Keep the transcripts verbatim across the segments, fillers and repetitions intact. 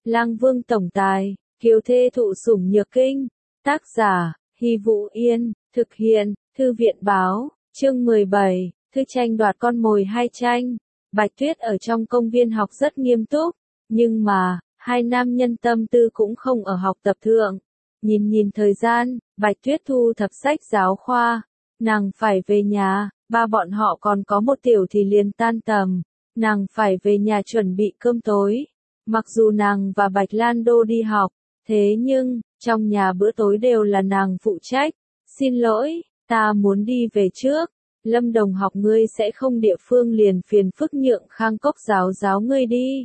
Lang Vương tổng tài, kiều thê thụ sủng nhược kinh. Tác giả, Hy Vũ Yên, thực hiện, Thư viện báo, chương mười bảy, thư tranh đoạt con mồi hai tranh. Bạch Tuyết ở trong công viên học rất nghiêm túc, nhưng mà, hai nam nhân tâm tư cũng không ở học tập thượng. Nhìn nhìn thời gian, Bạch Tuyết thu thập sách giáo khoa, nàng phải về nhà, ba bọn họ còn có một tiểu thì liền tan tầm, nàng phải về nhà chuẩn bị cơm tối. Mặc dù nàng và Bạch Lan Đô đi học, thế nhưng, trong nhà bữa tối đều là nàng phụ trách. Xin lỗi, ta muốn đi về trước. Lâm đồng học ngươi sẽ không địa phương liền phiền phức nhượng Khang Cốc giáo giáo ngươi đi.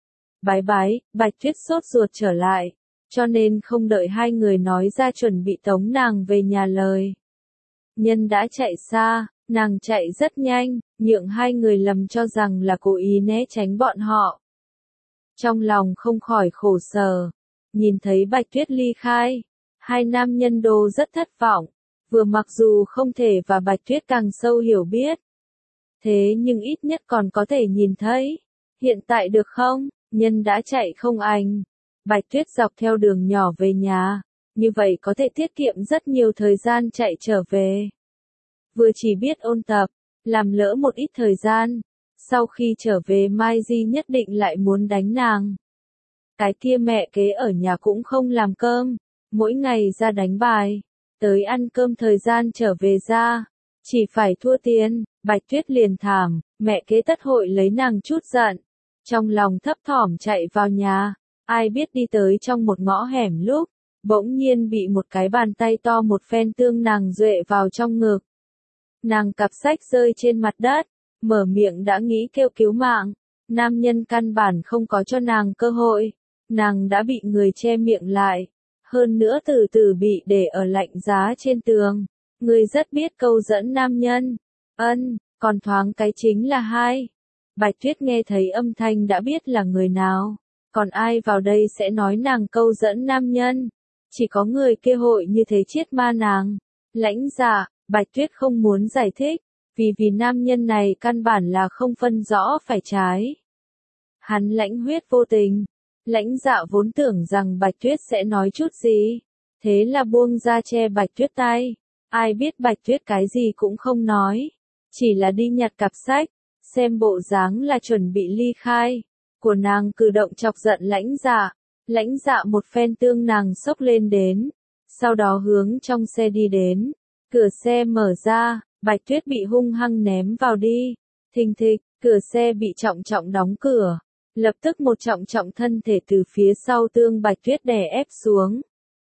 Bái bái, Bạch Tuyết sốt ruột trở lại, cho nên không đợi hai người nói ra chuẩn bị tống nàng về nhà lời. Nhân đã chạy xa, nàng chạy rất nhanh, nhượng hai người lầm cho rằng là cố ý né tránh bọn họ. Trong lòng không khỏi khổ sở, nhìn thấy Bạch Tuyết ly khai, hai nam nhân đô rất thất vọng, vừa mặc dù không thể và Bạch Tuyết càng sâu hiểu biết. Thế nhưng ít nhất còn có thể nhìn thấy, hiện tại được không, nhân đã chạy không anh. Bạch Tuyết dọc theo đường nhỏ về nhà, như vậy có thể tiết kiệm rất nhiều thời gian chạy trở về. Vừa chỉ biết ôn tập, làm lỡ một ít thời gian, sau khi trở về Mai Di nhất định lại muốn đánh nàng. Cái kia mẹ kế ở nhà cũng không làm cơm, mỗi ngày ra đánh bài, tới ăn cơm thời gian trở về ra, chỉ phải thua tiền. Bạch Tuyết liền thảm, mẹ kế tất hội lấy nàng chút giận, trong lòng thấp thỏm chạy vào nhà, ai biết đi tới trong một ngõ hẻm lúc, bỗng nhiên bị một cái bàn tay to một phen tương nàng duệ vào trong ngực. Nàng cặp sách rơi trên mặt đất, mở miệng đã nghĩ kêu cứu mạng, nam nhân căn bản không có cho nàng cơ hội, nàng đã bị người che miệng lại, hơn nữa từ từ bị để ở lạnh giá trên tường. Người rất biết câu dẫn nam nhân, ân, còn thoáng cái chính là hai. Bạch Tuyết nghe thấy âm thanh đã biết là người nào, còn ai vào đây sẽ nói nàng câu dẫn nam nhân, chỉ có người kia hội như thế chiết ma nàng. Lãnh Dạ, Bạch Tuyết không muốn giải thích, vì vì nam nhân này căn bản là không phân rõ phải trái. Hắn lãnh huyết vô tình, Lãnh Dạ vốn tưởng rằng Bạch Tuyết sẽ nói chút gì, thế là buông ra che Bạch Tuyết tay, ai biết Bạch Tuyết cái gì cũng không nói, chỉ là đi nhặt cặp sách, xem bộ dáng là chuẩn bị ly khai, của nàng cử động chọc giận Lãnh Dạ, Lãnh Dạ một phen tương nàng xốc lên đến, sau đó hướng trong xe đi đến, cửa xe mở ra, Bạch Tuyết bị hung hăng ném vào đi, thình thịch, cửa xe bị trọng trọng đóng cửa, lập tức một trọng trọng thân thể từ phía sau tương Bạch Tuyết đè ép xuống.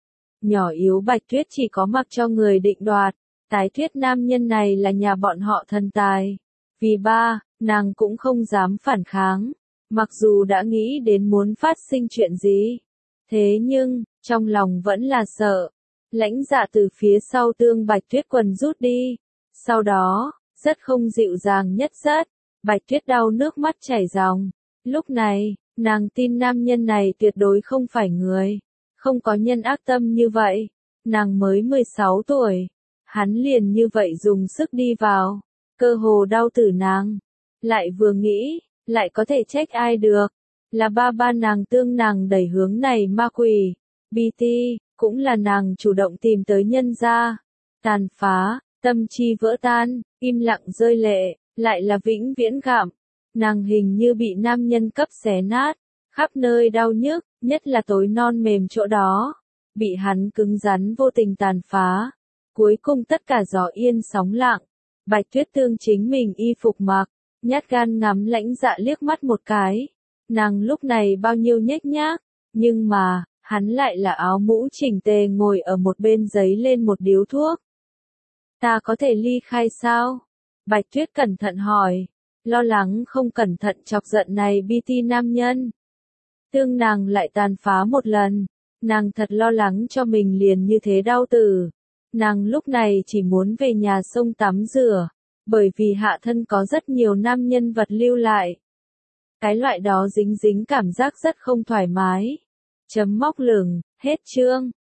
Nhỏ yếu Bạch Tuyết chỉ có mặc cho người định đoạt, tái thuyết nam nhân này là nhà bọn họ thần tài. Vì ba, nàng cũng không dám phản kháng, mặc dù đã nghĩ đến muốn phát sinh chuyện gì. Thế nhưng, trong lòng vẫn là sợ. Lãnh Dạ từ phía sau tương Bạch Tuyết quần rút đi. Sau đó, rất không dịu dàng nhất rất, Bạch Tuyết đau nước mắt chảy ròng. Lúc này, nàng tin nam nhân này tuyệt đối không phải người, không có nhân ác tâm như vậy. Nàng mới mười sáu tuổi, hắn liền như vậy dùng sức đi vào, cơ hồ đau tử nàng. Lại vừa nghĩ, lại có thể trách ai được, là ba ba nàng tương nàng đẩy hướng này ma quỷ. bê tê, cũng là nàng chủ động tìm tới nhân gia. Tàn phá, tâm chi vỡ tan, im lặng rơi lệ, lại là vĩnh viễn gặm. Nàng hình như bị nam nhân cấp xé nát, khắp nơi đau nhức, nhất là tối non mềm chỗ đó, bị hắn cứng rắn vô tình tàn phá. Cuối cùng tất cả gió yên sóng lặng, Bạch Tuyết tương chính mình y phục mặc, nhát gan ngắm Lãnh Dạ liếc mắt một cái. Nàng lúc này bao nhiêu nhếch nhác, nhưng mà, hắn lại là áo mũ chỉnh tề ngồi ở một bên giấy lên một điếu thuốc. Ta có thể ly khai sao? Bạch Tuyết cẩn thận hỏi, lo lắng không cẩn thận chọc giận này bê tê nam nhân. Tương nàng lại tàn phá một lần, nàng thật lo lắng cho mình liền như thế đau tử. Nàng lúc này chỉ muốn về nhà sông tắm rửa, bởi vì hạ thân có rất nhiều nam nhân vật lưu lại. Cái loại đó dính dính cảm giác rất không thoải mái. Chấm móc lửng, hết chương.